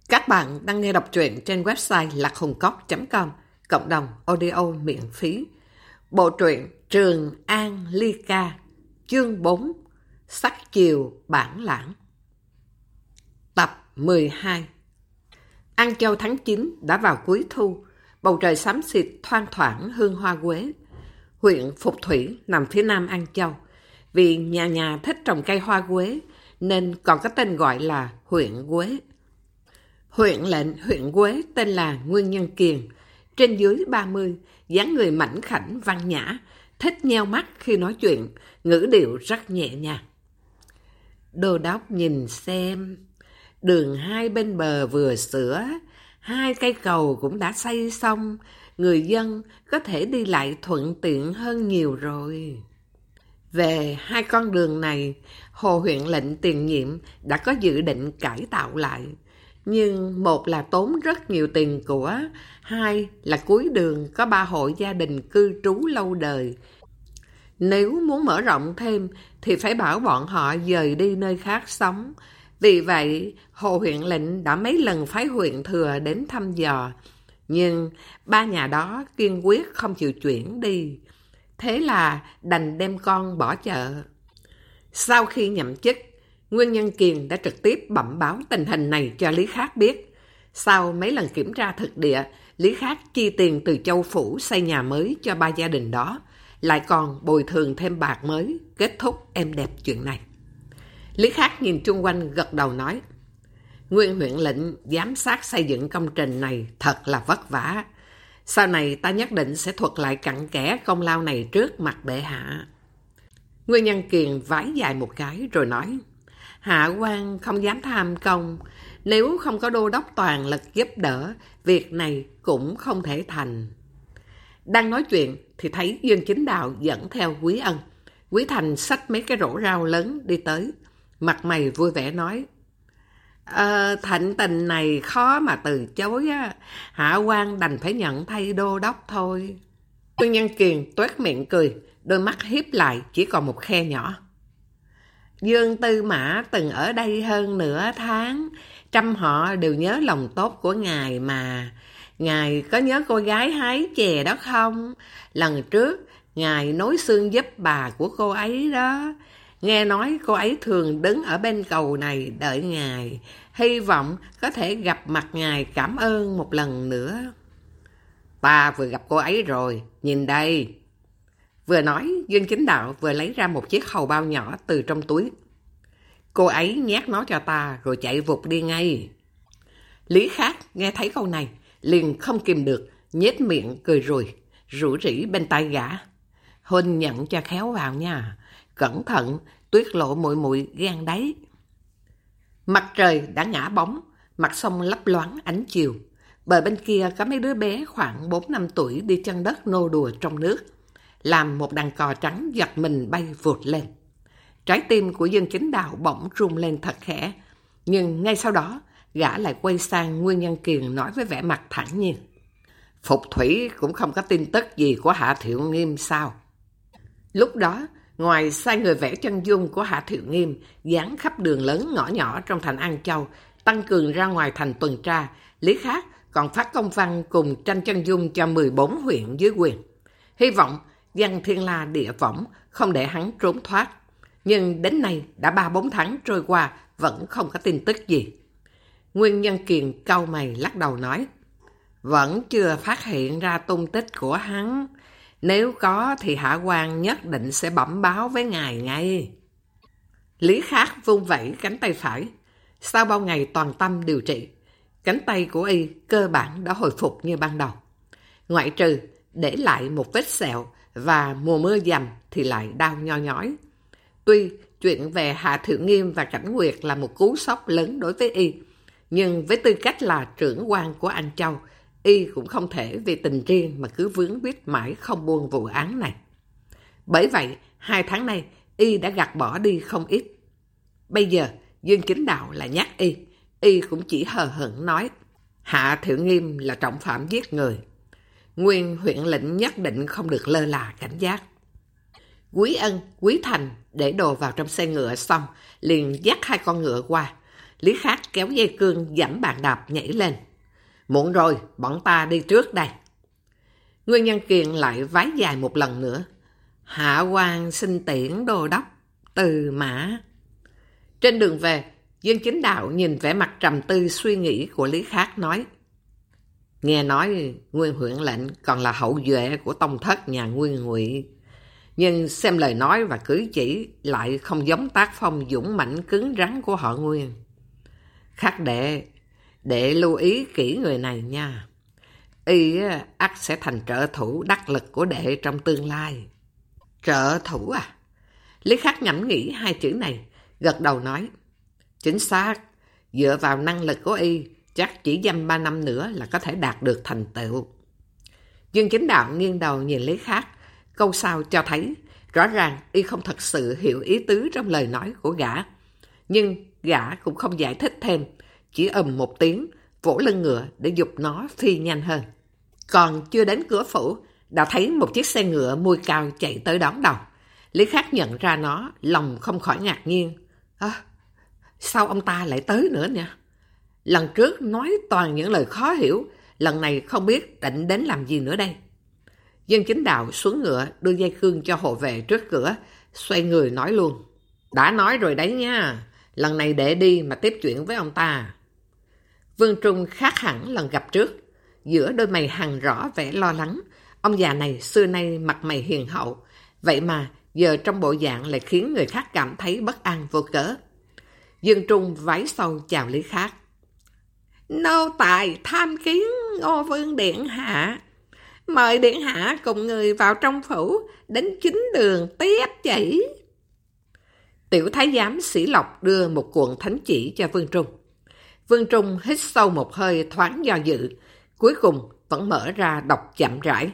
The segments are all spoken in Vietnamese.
Các bạn đang nghe đọc truyện trên website lạchungcốc.com, cộng đồng audio miễn phí. Bộ truyện Trường An Ly Ca, chương 4, Sắc chiều bản lãng. Tập 12. An Châu tháng 9 đã vào cuối thu, bầu trời xám xịt thoang thoảng hương hoa quế. Huyện Phục Thủy nằm phía nam An Châu. Vì nhà nhà thích trồng cây hoa quế nên còn có tên gọi là huyện Quế. Huyện lệnh huyện Quế tên là Nguyên Nhân Kiền, trên dưới 30, dáng người mảnh khảnh văn nhã, thích nheo mắt khi nói chuyện, ngữ điệu rất nhẹ nhàng. Đô đốc nhìn xem, đường hai bên bờ vừa sửa, hai cây cầu cũng đã xây xong, người dân có thể đi lại thuận tiện hơn nhiều rồi. Về hai con đường này, Hồ huyện lệnh tiền nhiệm đã có dự định cải tạo lại. Nhưng một là tốn rất nhiều tiền của, hai là cuối đường có 3 hộ gia đình cư trú lâu đời. Nếu muốn mở rộng thêm thì phải bảo bọn họ dời đi nơi khác sống. Vì vậy, Hồ huyện lệnh đã mấy lần phái huyện thừa đến thăm dò. Nhưng 3 nhà đó kiên quyết không chịu chuyển đi. Thế là đành đem con bỏ chợ. Sau khi nhậm chức, Nguyên Nhân Kiền đã trực tiếp bẩm báo tình hình này cho Lý Khắc biết. Sau mấy lần kiểm tra thực địa, Lý Khắc chi tiền từ Châu Phủ xây nhà mới cho 3 gia đình đó, lại còn bồi thường thêm bạc mới, kết thúc êm đẹp chuyện này. Lý Khắc nhìn chung quanh gật đầu nói, Nguyên huyện lệnh giám sát xây dựng công trình này thật là vất vả. Sau này ta nhất định sẽ thuật lại cặn kẽ công lao này trước mặt bệ hạ. Nguyên Nhân Kiền vái dài một cái rồi nói, hạ quan không dám tham công, nếu không có đô đốc toàn lực giúp đỡ, việc này cũng không thể thành. Đang nói chuyện thì thấy Dương Chính Đạo dẫn theo Quý Ân. Quý Thành xách mấy cái rổ rau lớn đi tới, mặt mày vui vẻ nói, thịnh tình này khó mà từ chối á, hạ quan đành phải nhận thay đô đốc thôi. Nguyên Nhân Kiền toét miệng cười, đôi mắt híp lại chỉ còn một khe nhỏ. Dương Tư Mã từng ở đây hơn nửa tháng, trăm họ đều nhớ lòng tốt của ngài mà. Ngài có nhớ cô gái hái chè đó không? Lần trước, ngài nối xương giúp bà của cô ấy đó. Nghe nói cô ấy thường đứng ở bên cầu này đợi ngài, hy vọng có thể gặp mặt ngài cảm ơn một lần nữa. Ta vừa gặp cô ấy rồi, nhìn đây. Vừa nói, Dương Chính Đạo vừa lấy ra một chiếc hầu bao nhỏ từ trong túi. Cô ấy nhét nó cho ta rồi chạy vụt đi ngay. Lý Khắc nghe thấy câu này, liền không kìm được, nhếch miệng cười rùi, rủ rỉ bên tai gã. Huynh nhận cho khéo vào nha, cẩn thận, tuyết lộ muội muội gan đấy. Mặt trời đã ngã bóng, mặt sông lấp loáng ánh chiều. Bờ bên kia có mấy đứa bé khoảng 4 năm tuổi đi chân đất nô đùa trong nước, làm một đàn cò trắng giật mình bay vụt lên. Trái tim của Dương Chính Đạo bỗng rung lên thật khẽ, nhưng ngay sau đó, gã lại quay sang Nguyên Nhân Kiền nói với vẻ mặt thản nhiên. Phục Thủy cũng không có tin tức gì của Hạ Thiệu Nghiêm sao? Lúc đó, ngoài sai người vẽ chân dung của Hạ Thiệu Nghiêm, dán khắp đường lớn ngõ nhỏ trong thành An Châu, tăng cường ra ngoài thành tuần tra, Lý Khắc còn phát công văn cùng tranh chân dung cho 14 huyện dưới quyền. Hy vọng Văn Thiên La địa võng không để hắn trốn thoát. Nhưng đến nay đã 3-4 tháng trôi qua vẫn không có tin tức gì. Nguyên Nhân Kiền cau mày lắc đầu nói, vẫn chưa phát hiện ra tung tích của hắn. Nếu có thì hạ quan nhất định sẽ bẩm báo với ngài ngay. Lý Khắc vung vẩy cánh tay phải. Sau bao ngày toàn tâm điều trị, cánh tay của y cơ bản đã hồi phục như ban đầu. Ngoại trừ để lại một vết sẹo và mùa mưa dầm thì lại đau nho nhói. Tuy chuyện về Hạ Thiệu Nghiêm và Cảnh Nguyệt là một cú sốc lớn đối với y, nhưng với tư cách là trưởng quan của An Châu, y cũng không thể vì tình riêng mà cứ vướng víu mãi không buông vụ án này. Bởi vậy, 2 tháng nay, y đã gạt bỏ đi không ít. Bây giờ, Dương Chính Đạo lại nhắc y cũng chỉ hờ hững nói, Hạ Thiệu Nghiêm là trọng phạm giết người. Nguyên huyện lệnh nhất định không được lơ là cảnh giác. Quý Ân, Quý Thành để đồ vào trong xe ngựa xong, liền dắt 2 con ngựa qua. Lý Khắc kéo dây cương giẫm bàn đạp nhảy lên. Muộn rồi, bọn ta đi trước đây. Nguyên Nhân Kiền lại vái dài một lần nữa. Hạ quan xin tiễn đô đốc, Từ Mã. Trên đường về, Dương Chính Đạo nhìn vẻ mặt trầm tư suy nghĩ của Lý Khắc nói. Nghe nói Nguyên huyện lệnh còn là hậu duệ của tông thất nhà Nguyên Ngụy, nhưng xem lời nói và cử chỉ lại không giống tác phong dũng mãnh cứng rắn của họ Nguyên. Khắc đệ lưu ý kỹ người này nha. Y ắt sẽ thành trợ thủ đắc lực của đệ trong tương lai. Trợ thủ à? Lý Khắc ngẫm nghĩ hai chữ này, gật đầu nói. Chính xác, dựa vào năng lực của Y, chắc chỉ dăm 3 năm nữa là có thể đạt được thành tựu. Dương Chính Đạo nghiêng đầu nhìn Lý Khắc, câu sau cho thấy rõ ràng Y không thật sự hiểu ý tứ trong lời nói của gã. Nhưng gã cũng không giải thích thêm, chỉ một tiếng, vỗ lưng ngựa để giục nó phi nhanh hơn. Còn chưa đến cửa phủ, đã thấy một chiếc xe ngựa mui cao chạy tới đón đầu. Lý Khắc nhận ra nó, lòng không khỏi ngạc nhiên. Sao ông ta lại tới nữa nha? Lần trước nói toàn những lời khó hiểu, lần này không biết định đến làm gì nữa đây. Dương Chính Đạo xuống ngựa, đưa dây cương cho hộ vệ trước cửa, xoay người nói luôn. Đã nói rồi đấy nha, lần này để đi mà tiếp chuyện với ông ta. Vương Trung khác hẳn lần gặp trước, giữa đôi mày hằn rõ vẻ lo lắng. Ông già này xưa nay mặt mày hiền hậu, vậy mà giờ trong bộ dạng lại khiến người khác cảm thấy bất an vô cớ. Dương Trung vái sâu chào Lý Khắc. Nô tài tham kiến Ngô Vương Điện Hạ. Mời Điện Hạ cùng người vào trong phủ, đến chính đường tiếp chỉ. Tiểu thái giám Sĩ Lộc đưa một cuộn thánh chỉ cho Vương Trung. Vương Trung hít sâu một hơi thoáng do dự, cuối cùng vẫn mở ra đọc chậm rãi.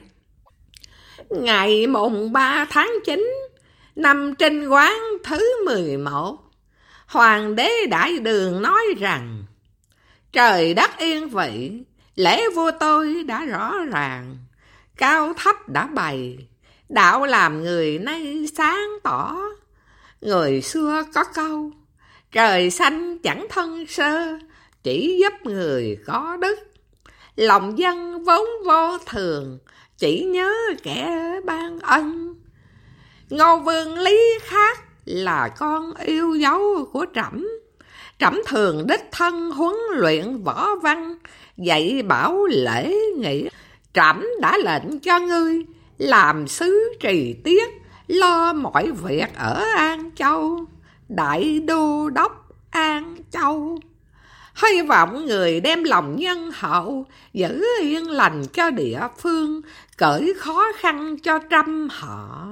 Ngày mùng 3 tháng 9, năm Trinh Quán thứ 11, Hoàng đế Đại Đường nói rằng trời đất yên vị, lễ vua tôi đã rõ ràng, cao thấp đã bày, đạo làm người nay sáng tỏ. Người xưa có câu, trời xanh chẳng thân sơ, chỉ giúp người có đức. Lòng dân vốn vô thường, chỉ nhớ kẻ ban ân. Ngô Vương Lý Khắc là con yêu dấu của Trẫm. Trẫm thường đích thân huấn luyện võ văn, dạy bảo lễ nghĩa. Trẫm đã lệnh cho ngươi làm sứ trì tiết, lo mọi việc ở An Châu, Đại Đô Đốc An Châu. Hy vọng người đem lòng nhân hậu, giữ yên lành cho địa phương, cởi khó khăn cho trăm họ.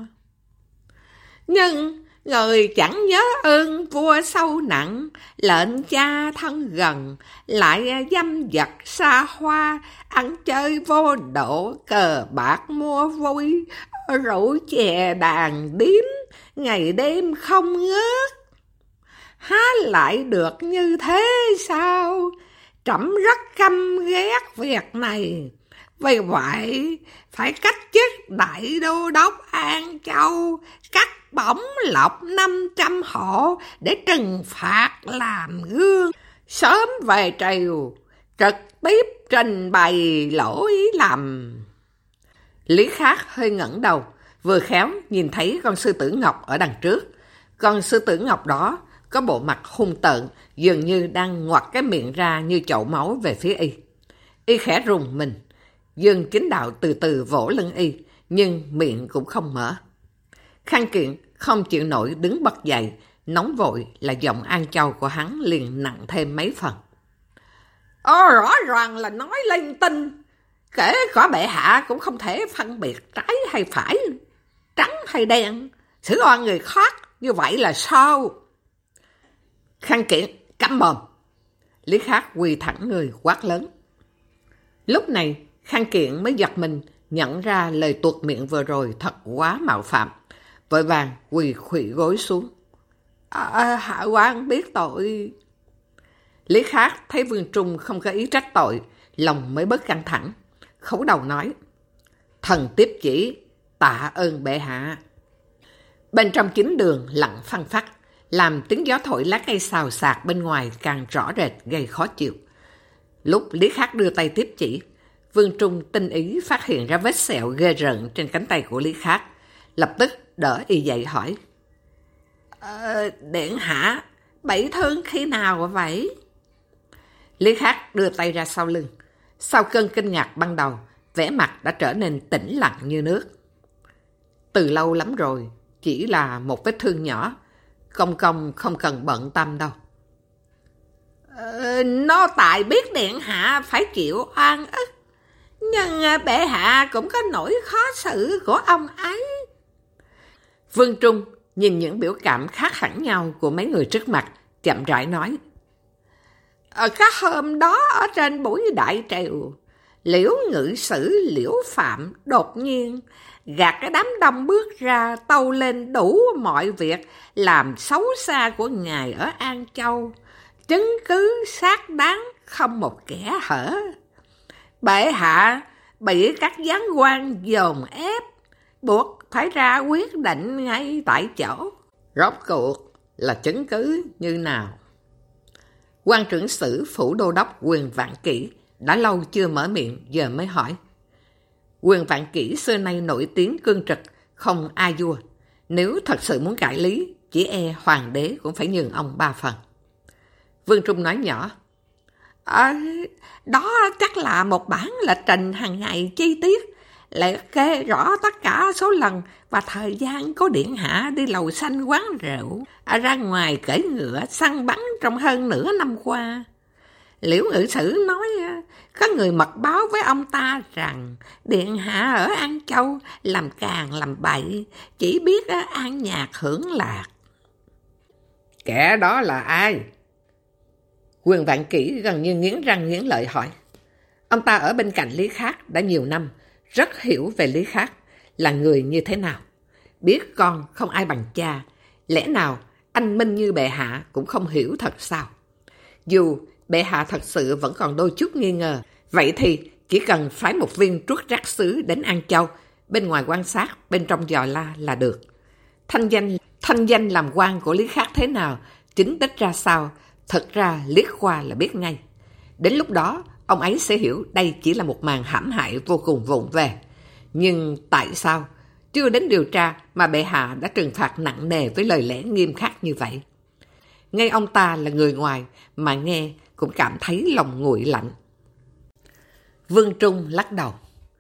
Nhưng người chẳng nhớ ơn vua sâu nặng, lệnh cha thân gần, lại dâm vật xa hoa, ăn chơi vô độ, cờ bạc mua vui, rượu chè đàn điếm, ngày đêm không ngớt. Há lại được như thế sao? Trẫm rất căm ghét việc này. Vì vậy, phải cách chức Đại Đô Đốc An Châu, cắt bổng lộc 500 hộ để trừng phạt làm gương. Sớm về triều, trực tiếp trình bày lỗi lầm. Lý Khắc hơi ngẩng đầu, vừa khéo nhìn thấy con sư tử ngọc ở đằng trước. Con sư tử ngọc đó có bộ mặt hung tợn, dường như đang ngoặt cái miệng ra như chậu máu về phía y. Y khẽ rùng mình. Dương Chính Đạo từ từ vỗ lưng y, nhưng miệng cũng không mở. Khang Kiện không chịu nổi đứng bật dậy, nóng vội là giọng An Châu của hắn liền nặng thêm mấy phần. Rõ ràng là nói linh tinh, kể cả bệ hạ cũng không thể phân biệt trái hay phải, trắng hay đen, xử oan người khác như vậy là sao? Khang Kiện câm mồm. Lý Khắc quỳ thẳng người quát lớn. Lúc này Khang Kiện mới giật mình, nhận ra lời tuột miệng vừa rồi thật quá mạo phạm, vội vàng quỳ khuỵu gối xuống. Hạ quan biết tội. Lý Khắc thấy Vương Trung không có ý trách tội, lòng mới bớt căng thẳng, khấu đầu nói. Thần tiếp chỉ, tạ ơn bệ hạ. Bên trong chính đường lặng phăng phắc, làm tiếng gió thổi lá cây xào xạc bên ngoài càng rõ rệt gây khó chịu. Lúc Lý Khắc đưa tay tiếp chỉ, Vương Trung tinh ý phát hiện ra vết sẹo ghê rợn trên cánh tay của Lý Khắc, lập tức đỡ y dậy hỏi. Điện hạ, bị thương khi nào vậy? Lý Khắc đưa tay ra sau lưng. Sau cơn kinh ngạc ban đầu, vẻ mặt đã trở nên tĩnh lặng như nước. Từ lâu lắm rồi, chỉ là một vết thương nhỏ, công công không cần bận tâm đâu. Nô tài biết điện hạ phải chịu oan ức, nhưng bệ hạ cũng có nỗi khó xử của ông ấy. Vương Trung nhìn những biểu cảm khác hẳn nhau của mấy người trước mặt, chậm rãi nói. Cái hôm đó ở trên buổi đại triều, Liễu ngự sử Liễu Phạm đột nhiên gạt cái đám đông bước ra tâu lên đủ mọi việc làm xấu xa của ngài ở An Châu, chứng cứ xác đáng không một kẽ hở. Bệ hạ bị các gián quan dồn ép, buộc phải ra quyết định ngay tại chỗ. Rốt cuộc là chứng cứ như nào? Quan trưởng sử phủ đô đốc Quyền Vạn Kỷ đã lâu chưa mở miệng, giờ mới hỏi. Quyền Vạn Kỷ xưa nay nổi tiếng cương trực, không a vua. Nếu thật sự muốn cải lý, chỉ e hoàng đế cũng phải nhường ông 3 phần. Vương Trung nói nhỏ. Đó chắc là một bản lịch trình hàng ngày chi tiết, liệt kê rõ tất cả số lần và thời gian có điện hạ đi lầu xanh quán rượu, ra ngoài cưỡi ngựa săn bắn trong hơn nửa năm qua. Liễu ngự sử nói có người mật báo với ông ta rằng điện hạ ở An Châu làm càn làm bậy, chỉ biết an nhạc hưởng lạc. Kẻ đó là ai? Quyền Vạn Kỷ gần như nghiến răng nghiến lợi hỏi. Ông ta ở bên cạnh Lý Khắc đã nhiều năm, rất hiểu về Lý Khắc là người như thế nào. Biết con không ai bằng cha, lẽ nào anh minh như bệ hạ cũng không hiểu thật sao? Dù bệ hạ thật sự vẫn còn đôi chút nghi ngờ, vậy thì chỉ cần phái một viên truất rác sứ đến An Châu, bên ngoài quan sát, bên trong dò la là được. Thanh danh làm quan của Lý Khắc thế nào, chính tích ra sao, thật ra liếc qua là biết ngay. Đến lúc đó, ông ấy sẽ hiểu đây chỉ là một màn hãm hại vô cùng vụng về. Nhưng tại sao chưa đến điều tra mà bệ hạ đã trừng phạt nặng nề với lời lẽ nghiêm khắc như vậy? Ngay ông ta là người ngoài mà nghe cũng cảm thấy lòng nguội lạnh. Vương Trung lắc đầu.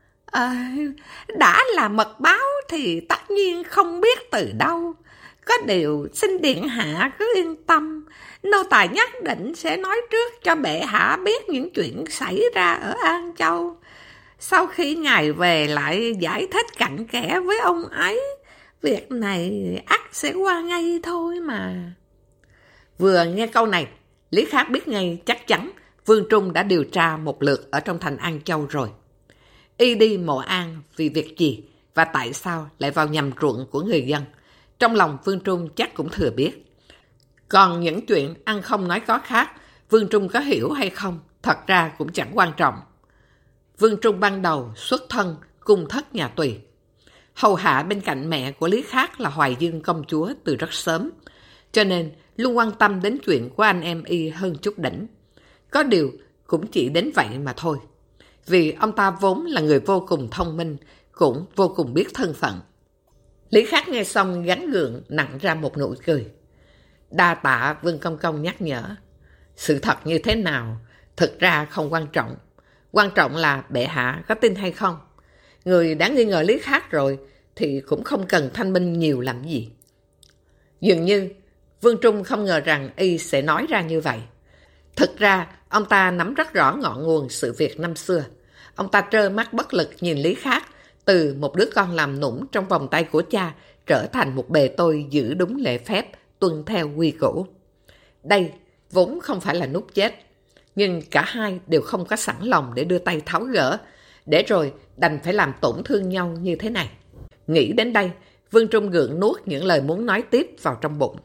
Đã là mật báo thì tất nhiên không biết từ đâu. Có điều xin điện hạ cứ yên tâm, nô tài nhất định sẽ nói trước cho bệ hạ biết những chuyện xảy ra ở An Châu. Sau khi ngài về lại giải thích cặn kẽ với ông ấy, việc này ắt sẽ qua ngay thôi mà. Vừa nghe câu này, Lý Khắc biết ngay chắc chắn Vương Trung đã điều tra một lượt ở trong thành An Châu rồi. Y đi Mộ An vì việc gì và tại sao lại vào nhầm ruộng của người dân? Trong lòng Vương Trung chắc cũng thừa biết. Còn những chuyện ăn không nói có khác, Vương Trung có hiểu hay không, thật ra cũng chẳng quan trọng. Vương Trung ban đầu xuất thân cung thất nhà Tùy. Hầu hạ bên cạnh mẹ của Lý Khắc là Hoài Dương công chúa từ rất sớm, cho nên luôn quan tâm đến chuyện của anh em y hơn chút đỉnh. Có điều cũng chỉ đến vậy mà thôi. Vì ông ta vốn là người vô cùng thông minh, cũng vô cùng biết thân phận. Lý Khắc nghe xong gắn gượng nặng ra một nụ cười. Đa tạ Vương Công Công nhắc nhở. Sự thật như thế nào, thực ra không quan trọng. Quan trọng là bệ hạ có tin hay không. Người đã nghi ngờ Lý Khắc rồi thì cũng không cần thanh minh nhiều làm gì. Dường như Vương Trung không ngờ rằng y sẽ nói ra như vậy. Thực ra ông ta nắm rất rõ ngọn nguồn sự việc năm xưa. Ông ta trơ mắt bất lực nhìn Lý Khắc từ một đứa con làm nũng trong vòng tay của cha trở thành một bề tôi giữ đúng lễ phép, tuân theo quy củ. Đây vốn không phải là nút chết, nhưng cả hai đều không có sẵn lòng để đưa tay tháo gỡ, để rồi đành phải làm tổn thương nhau như thế này. Nghĩ đến đây, Vương Trung gượng nuốt những lời muốn nói tiếp vào trong bụng.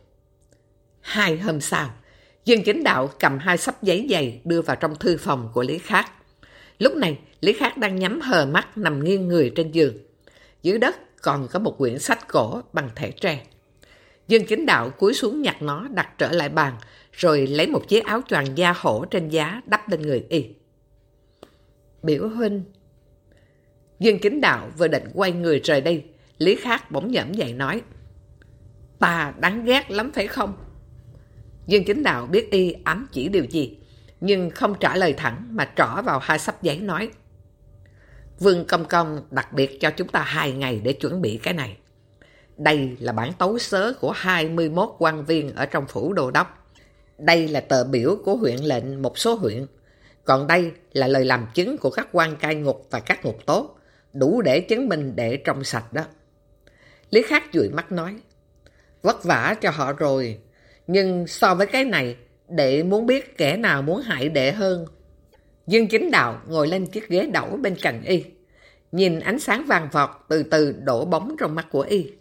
2 hôm sau, Dương Chính Đạo cầm 2 xấp giấy dày đưa vào trong thư phòng của Lý Khắc. Lúc này, Lý Khắc đang nhắm hờ mắt nằm nghiêng người trên giường. Dưới đất còn có một quyển sách cổ bằng thẻ tre. Dương Chính Đạo cúi xuống nhặt nó đặt trở lại bàn, rồi lấy một chiếc áo choàng da hổ trên giá đắp lên người y. Biểu huynh. Dương Chính Đạo vừa định quay người rời đi, Lý Khắc bỗng nhởm dậy nói: Ta đáng ghét lắm phải không? Dương Chính Đạo biết y ám chỉ điều gì, nhưng không trả lời thẳng mà trỏ vào hai xấp giấy nói: Vương Công Công đặc biệt cho chúng ta 2 ngày để chuẩn bị cái này. Đây là bản tấu sớ của 21 quan viên ở trong phủ đô đốc. Đây là tờ biểu của huyện lệnh một số huyện. Còn đây là lời làm chứng của các quan cai ngục và các ngục tốt, đủ để chứng minh đệ trong sạch đó. Lý Khắc dụi mắt nói: Vất vả cho họ rồi, nhưng so với cái này, đệ muốn biết kẻ nào muốn hại đệ hơn. Dương Chính Đạo ngồi lên chiếc ghế đẩu bên cạnh y, nhìn ánh sáng vàng vọt từ từ đổ bóng trong mắt của y.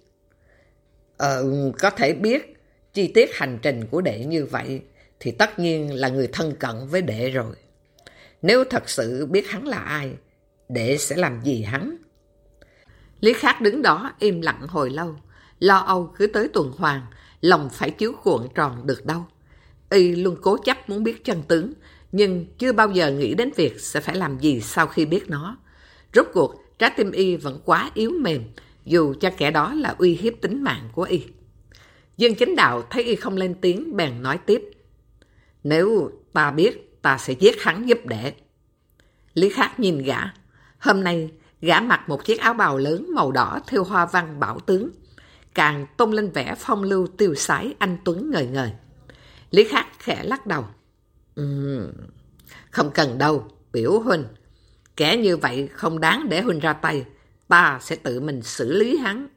Có thể biết chi tiết hành trình của đệ như vậy thì tất nhiên là người thân cận với đệ rồi. Nếu thật sự biết hắn là ai, đệ sẽ làm gì hắn? Lý Khắc đứng đó im lặng hồi lâu, lo âu cứ tới tuần hoàn, lòng phải chiếu cuộn tròn được đâu. Y luôn cố chấp muốn biết chân tướng, nhưng chưa bao giờ nghĩ đến việc sẽ phải làm gì sau khi biết nó. Rốt cuộc, trái tim y vẫn quá yếu mềm, dù cho kẻ đó là uy hiếp tính mạng của y. Dương Chính Đạo thấy y không lên tiếng bèn nói tiếp: Nếu ta biết, ta sẽ giết hắn giúp đệ. Lý Khắc nhìn gã. Hôm nay, gã mặc một chiếc áo bào lớn màu đỏ thêu hoa văn bảo tướng, càng tôn lên vẻ phong lưu tiêu sái anh tuấn ngời ngời. Lý Khắc khẽ lắc đầu: Không cần đâu, biểu huynh. Kẻ như vậy không đáng để huynh ra tay. Ta sẽ tự mình xử lý hắn.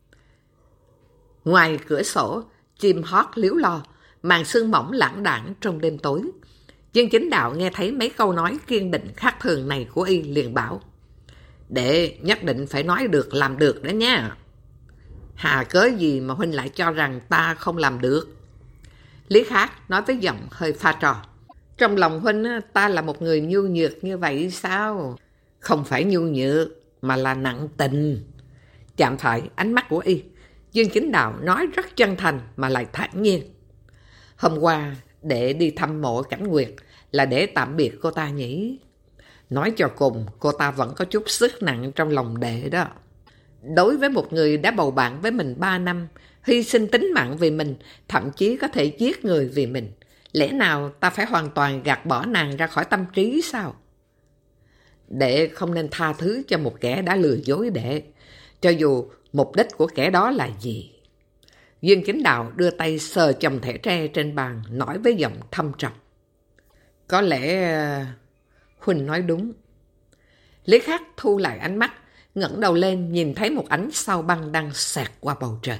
Ngoài cửa sổ, chim hót líu lo, màn sương mỏng lãng đãng trong đêm tối. Dương Chính Đạo nghe thấy mấy câu nói kiên định khác thường này của y liền bảo: Đệ nhất định phải nói được làm được đó nha. Hà cớ gì mà huynh lại cho rằng ta không làm được? Lý Khắc nói với giọng hơi pha trò: Trong lòng huynh ta là một người nhu nhược như vậy sao? Không phải nhu nhược, mà là nặng tình. Chạm phải ánh mắt của y, Dương Chính Đạo nói rất chân thành mà lại thản nhiên: Hôm qua đệ đi thăm mộ Cảnh Nguyệt là để tạm biệt cô ta nhỉ? Nói cho cùng, cô ta vẫn có chút sức nặng trong lòng đệ đó. Đối với một người đã bầu bạn với mình 3 năm, hy sinh tính mạng vì mình, thậm chí có thể giết người vì mình, lẽ nào ta phải hoàn toàn gạt bỏ nàng ra khỏi tâm trí sao? Đệ không nên tha thứ cho một kẻ đã lừa dối đệ, cho dù mục đích của kẻ đó là gì. Dương Chính Đạo đưa tay sờ chồng thẻ tre trên bàn, nói với giọng thâm trầm: Có lẽ huynh nói đúng. Lý Khắc thu lại ánh mắt, ngẩng đầu lên nhìn thấy một ánh sao băng đang xẹt qua bầu trời.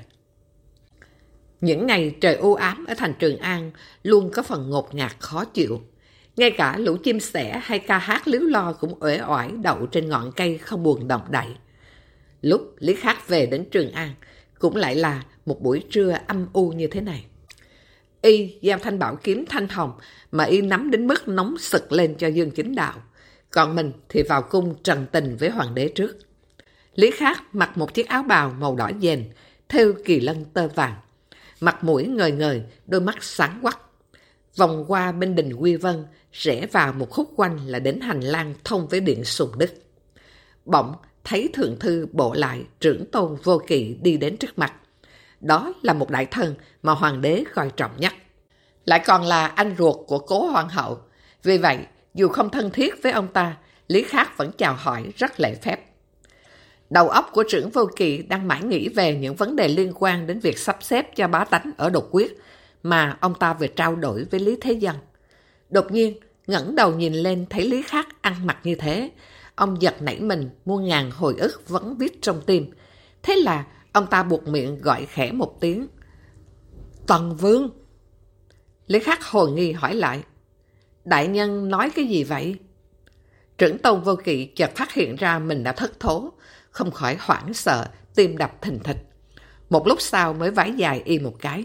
Những ngày trời u ám ở thành Trường An luôn có phần ngột ngạt khó chịu. Ngay cả lũ chim sẻ hay ca hát líu lo cũng uể oải đậu trên ngọn cây không buồn động đậy. Lúc Lý Khắc về đến Trường An cũng lại là một buổi trưa âm u như thế này. Y giao thanh bảo kiếm thanh hồng mà y nắm đến mức nóng sực lên cho Dương Chính Đạo, còn mình thì vào cung trần tình với hoàng đế trước. Lý Khắc mặc một chiếc áo bào màu đỏ dền, thêu kỳ lân tơ vàng, mặt mũi ngời ngời, đôi mắt sáng quắc. Vòng qua bên đình Quy Vân, rẽ vào một khúc quanh là đến hành lang thông với điện Sùng Đức. Bỗng thấy thượng thư Bộ Lại Trưởng Tôn Vô Kỵ đi đến trước mặt. Đó là một đại thân mà hoàng đế coi trọng nhất, lại còn là anh ruột của cố hoàng hậu. Vì vậy, dù không thân thiết với ông ta, Lý Khắc vẫn chào hỏi rất lễ phép. Đầu óc của Trưởng Vô Kỵ đang mãi nghĩ về những vấn đề liên quan đến việc sắp xếp cho bá tánh ở Đột Quyết mà ông ta vừa trao đổi với Lý Thế Dân. Đột nhiên, ngẩng đầu nhìn lên thấy Lý Khắc ăn mặc như thế, ông giật nảy mình, muôn ngàn hồi ức vẫn viết trong tim. Thế là ông ta buột miệng gọi khẽ một tiếng: Tần Vương. Lý Khắc hồi nghi hỏi lại: Đại nhân nói cái gì vậy? Trưởng Tôn Vô Kỵ chợt phát hiện ra mình đã thất thố, không khỏi hoảng sợ, tim đập thình thịch. Một lúc sau mới vái dài y một cái: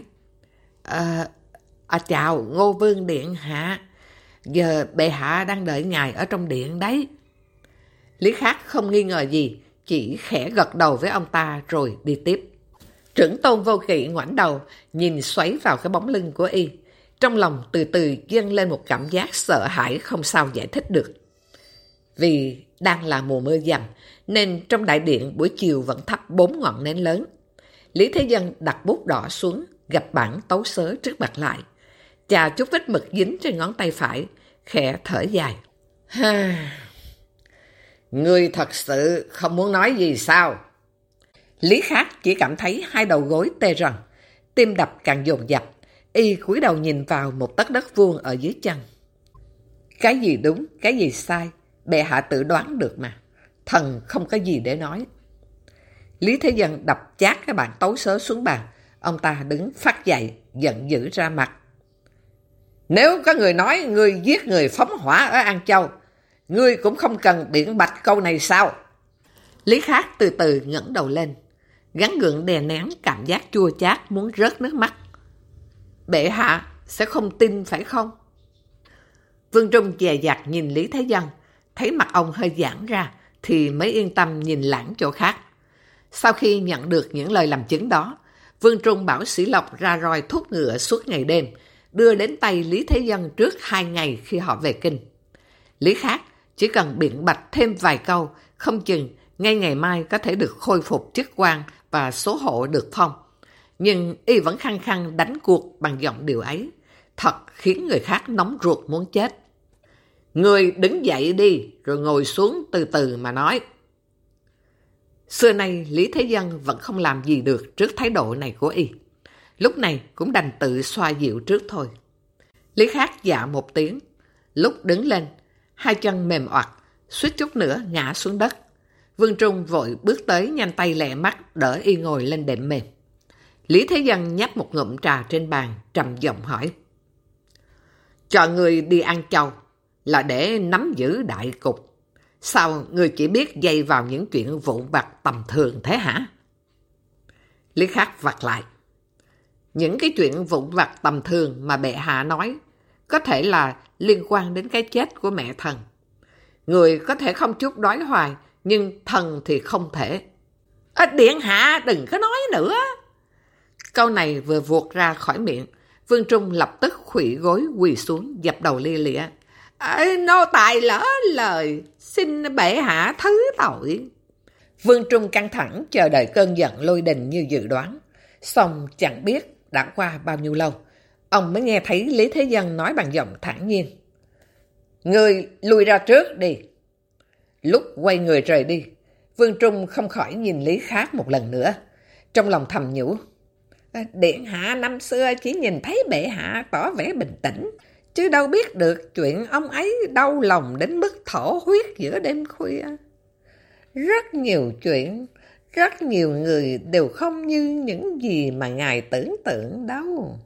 Chào Ngô Vương điện hạ, giờ bệ hạ đang đợi ngài ở trong điện đấy. Lý Khắc không nghi ngờ gì, chỉ khẽ gật đầu với ông ta rồi đi tiếp. Trưởng tôn Vô Kỵ ngoảnh đầu, nhìn xoáy vào cái bóng lưng của y. Trong lòng từ từ dâng lên một cảm giác sợ hãi không sao giải thích được. Vì đang là mùa mưa dầm, nên trong đại điện buổi chiều vẫn thắp 4 ngọn nến lớn. Lý Thế Dân đặt bút đỏ xuống, gạch bản tấu sớ trước mặt lại. Chà chút vết mực dính trên ngón tay phải, khẽ thở dài. Ngươi thật sự không muốn nói gì sao? Lý Khắc chỉ cảm thấy hai đầu gối tê rần, tim đập càng dồn dập. Y cúi đầu nhìn vào một tấc đất vuông ở dưới chân. Cái gì đúng, cái gì sai, bệ hạ tự đoán được mà. Thần không có gì để nói. Lý Thế Dân đập chát cái bàn tấu sớ xuống bàn. Ông ta đứng phát dậy, giận dữ ra mặt. Nếu có người nói ngươi giết người phóng hỏa ở An Châu, ngươi cũng không cần biện bạch câu này sao? Lý Khắc từ từ ngẩng đầu lên, gắng gượng đè nén cảm giác chua chát muốn rớt nước mắt. Bệ hạ sẽ không tin phải không? Vương Trung dè dặt nhìn Lý Thế Dân, thấy mặt ông hơi giãn ra thì mới yên tâm nhìn lãng chỗ khác. Sau khi nhận được những lời làm chứng đó, Vương Trung bảo Sĩ Lộc ra roi thúc ngựa suốt ngày đêm, đưa đến tay Lý Thế Dân trước 2 ngày khi họ về kinh. Lý Khắc chỉ cần biện bạch thêm vài câu, không chừng ngay ngày mai có thể được khôi phục chức quan và số hộ được phong. Nhưng y vẫn khăng khăng đánh cuộc bằng giọng điệu ấy, thật khiến người khác nóng ruột muốn chết. Người đứng dậy đi, rồi ngồi xuống từ từ mà nói. Xưa nay Lý Thế Dân vẫn không làm gì được trước thái độ này của y. Lúc này cũng đành tự xoa dịu trước thôi. Lý Khắc dạ một tiếng, lúc đứng lên, hai chân mềm oặt, suýt chút nữa ngã xuống đất. Vương Trung vội bước tới nhanh tay lẹ mắt đỡ y ngồi lên đệm mềm. Lý Thế Dân nhấp một ngụm trà trên bàn, trầm giọng hỏi. Cho người đi An Châu là để nắm giữ đại cục. Sao người chỉ biết dây vào những chuyện vụn vặt tầm thường thế hả? Lý Khắc vặt lại. Những cái chuyện vụn vặt tầm thường mà bệ hạ nói có thể là liên quan đến cái chết của mẹ thần. Người có thể không chút đói hoài, nhưng thần thì không thể. Điện hạ đừng có nói nữa. Câu này vừa vuột ra khỏi miệng, Vương Trung lập tức khuỵu gối quỳ xuống dập đầu lia lịa. Nô tài lỡ lời, xin bệ hạ thứ tội. Vương Trung căng thẳng chờ đợi cơn giận lôi đình như dự đoán. Xong chẳng biết đã qua bao nhiêu lâu, ông mới nghe thấy Lý Thế Dân nói bằng giọng thản nhiên. Người lùi ra trước đi. Lúc quay người rời đi, Vương Trung không khỏi nhìn Lý Khắc một lần nữa. Trong lòng thầm nhủ. Điện hạ năm xưa chỉ nhìn thấy bệ hạ tỏ vẻ bình tĩnh, chứ đâu biết được chuyện ông ấy đau lòng đến mức thổ huyết giữa đêm khuya. Rất nhiều chuyện, rất nhiều người đều không như những gì mà ngài tưởng tượng đâu.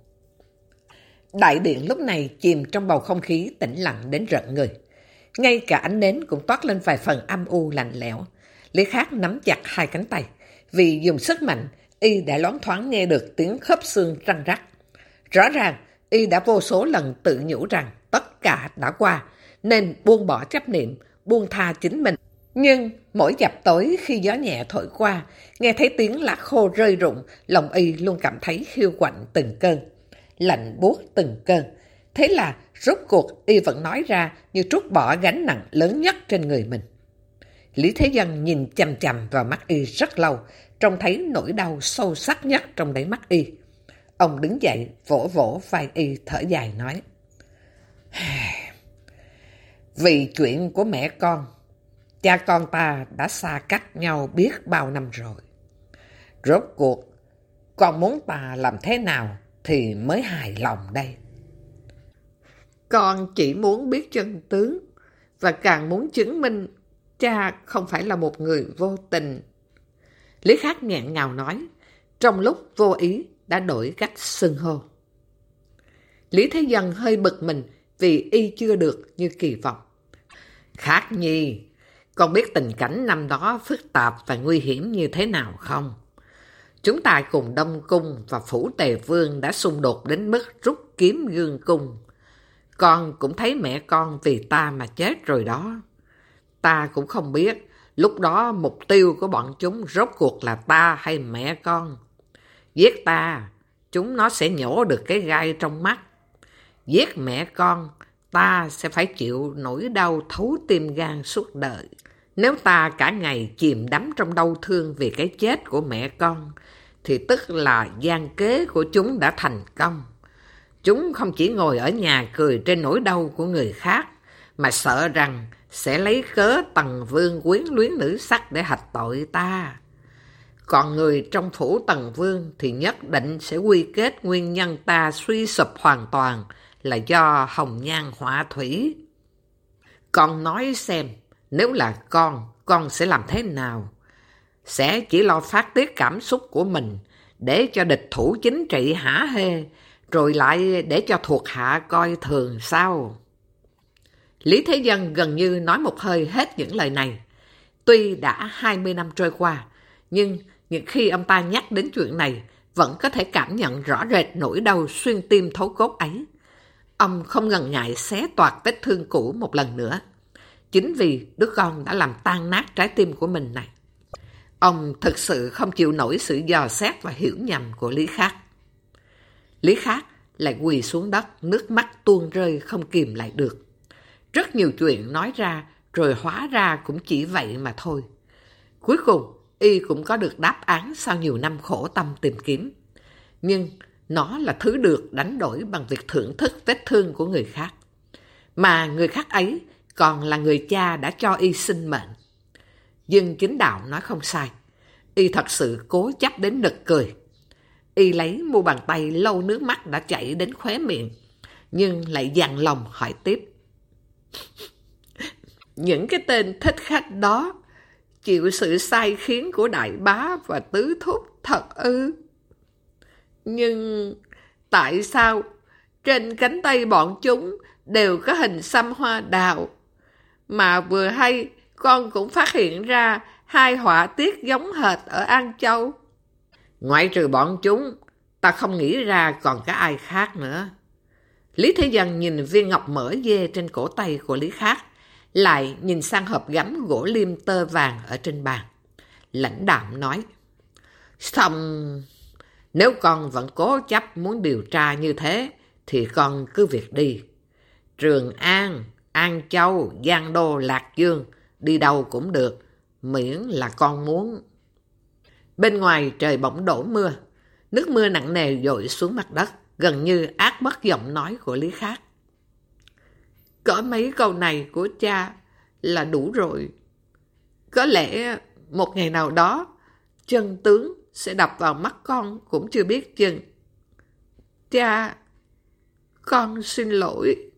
Đại điện lúc này chìm trong bầu không khí tĩnh lặng đến rợn người. Ngay cả ánh nến cũng toát lên vài phần âm u lạnh lẽo. Lý Khắc nắm chặt hai cánh tay. Vì dùng sức mạnh, y đã loáng thoáng nghe được tiếng khớp xương răng rắc. Rõ ràng, y đã vô số lần tự nhủ rằng tất cả đã qua, nên buông bỏ chấp niệm, buông tha chính mình. Nhưng mỗi chập tối khi gió nhẹ thổi qua, nghe thấy tiếng lá khô rơi rụng, lòng y luôn cảm thấy hiu quạnh từng cơn, lạnh buốt từng cơn. Thế là rốt cuộc y vẫn nói ra như trút bỏ gánh nặng lớn nhất trên người mình. Lý Thế Dân nhìn chằm chằm vào mắt y rất lâu, trông thấy nỗi đau sâu sắc nhất trong đáy mắt y. Ông đứng dậy, vỗ vỗ vai y thở dài nói. Vì chuyện của mẹ con, cha con ta đã xa cách nhau biết bao năm rồi. Rốt cuộc, con muốn ta làm thế nào thì mới hài lòng đây? Con chỉ muốn biết chân tướng, và càng muốn chứng minh cha không phải là một người vô tình. Lý Khắc nghẹn ngào nói, trong lúc vô ý đã đổi cách xưng hô. Lý Thế Dân hơi bực mình vì y chưa được như kỳ vọng. Khắc Nhi, con biết tình cảnh năm đó phức tạp và nguy hiểm như thế nào không? Chúng ta cùng Đông Cung và Phủ Tề Vương đã xung đột đến mức rút kiếm gương cung. Con cũng thấy mẹ con vì ta mà chết rồi đó. Ta cũng không biết lúc đó mục tiêu của bọn chúng rốt cuộc là ta hay mẹ con. Giết ta, chúng nó sẽ nhổ được cái gai trong mắt. Giết mẹ con, ta sẽ phải chịu nỗi đau thấu tim gan suốt đời. Nếu ta cả ngày chìm đắm trong đau thương vì cái chết của mẹ con, thì tức là gian kế của chúng đã thành công. Chúng không chỉ ngồi ở nhà cười trên nỗi đau của người khác, mà sợ rằng sẽ lấy cớ Tần Vương quyến luyến nữ sắc để hạch tội ta. Còn người trong phủ Tần Vương thì nhất định sẽ quy kết nguyên nhân ta suy sụp hoàn toàn là do hồng nhan họa thủy. Con nói xem, nếu là con sẽ làm thế nào? Sẽ chỉ lo phát tiết cảm xúc của mình để cho địch thủ chính trị hả hê, rồi lại để cho thuộc hạ coi thường sao? Lý Thế Dân gần như nói một hơi hết những lời này. Tuy đã 20 năm trôi qua, nhưng những khi ông ta nhắc đến chuyện này, vẫn có thể cảm nhận rõ rệt nỗi đau xuyên tim thấu cốt ấy. Ông không ngần ngại xé toạc vết thương cũ một lần nữa. Chính vì đứa con đã làm tan nát trái tim của mình này. Ông thực sự không chịu nổi sự dò xét và hiểu nhầm của Lý Khắc. Lý Khắc lại quỳ xuống đất, nước mắt tuôn rơi không kìm lại được. Rất nhiều chuyện nói ra, rồi hóa ra cũng chỉ vậy mà thôi. Cuối cùng, y cũng có được đáp án sau nhiều năm khổ tâm tìm kiếm. Nhưng nó là thứ được đánh đổi bằng việc thưởng thức vết thương của người khác. Mà người khác ấy còn là người cha đã cho y sinh mệnh. Dương Chính Đạo nói không sai. Y thật sự cố chấp đến nực cười. Y lấy mu bàn tay lau nước mắt đã chảy đến khóe miệng, nhưng lại dằn lòng hỏi tiếp. Những cái tên thích khách đó chịu sự sai khiến của đại bá và tứ thúc thật ư? Nhưng tại sao trên cánh tay bọn chúng đều có hình xăm hoa đào, mà vừa hay con cũng phát hiện ra hai họa tiết giống hệt ở An Châu? Ngoại trừ bọn chúng, ta không nghĩ ra còn có ai khác nữa. Lý Thế Dân nhìn viên ngọc mỡ dê trên cổ tay của Lý Khắc, lại nhìn sang hộp gấm gỗ liêm tơ vàng ở trên bàn. Lãnh đạm nói, xong, nếu con vẫn cố chấp muốn điều tra như thế, thì con cứ việc đi. Trường An, An Châu, Giang Đô, Lạc Dương, đi đâu cũng được, miễn là con muốn. Bên ngoài trời bỗng đổ mưa, nước mưa nặng nề dội xuống mặt đất, gần như át mất giọng nói của Lý Khắc. Có mấy câu này của cha là đủ rồi. Có lẽ một ngày nào đó, chân tướng sẽ đập vào mắt con cũng chưa biết chừng. Cha, con xin lỗi.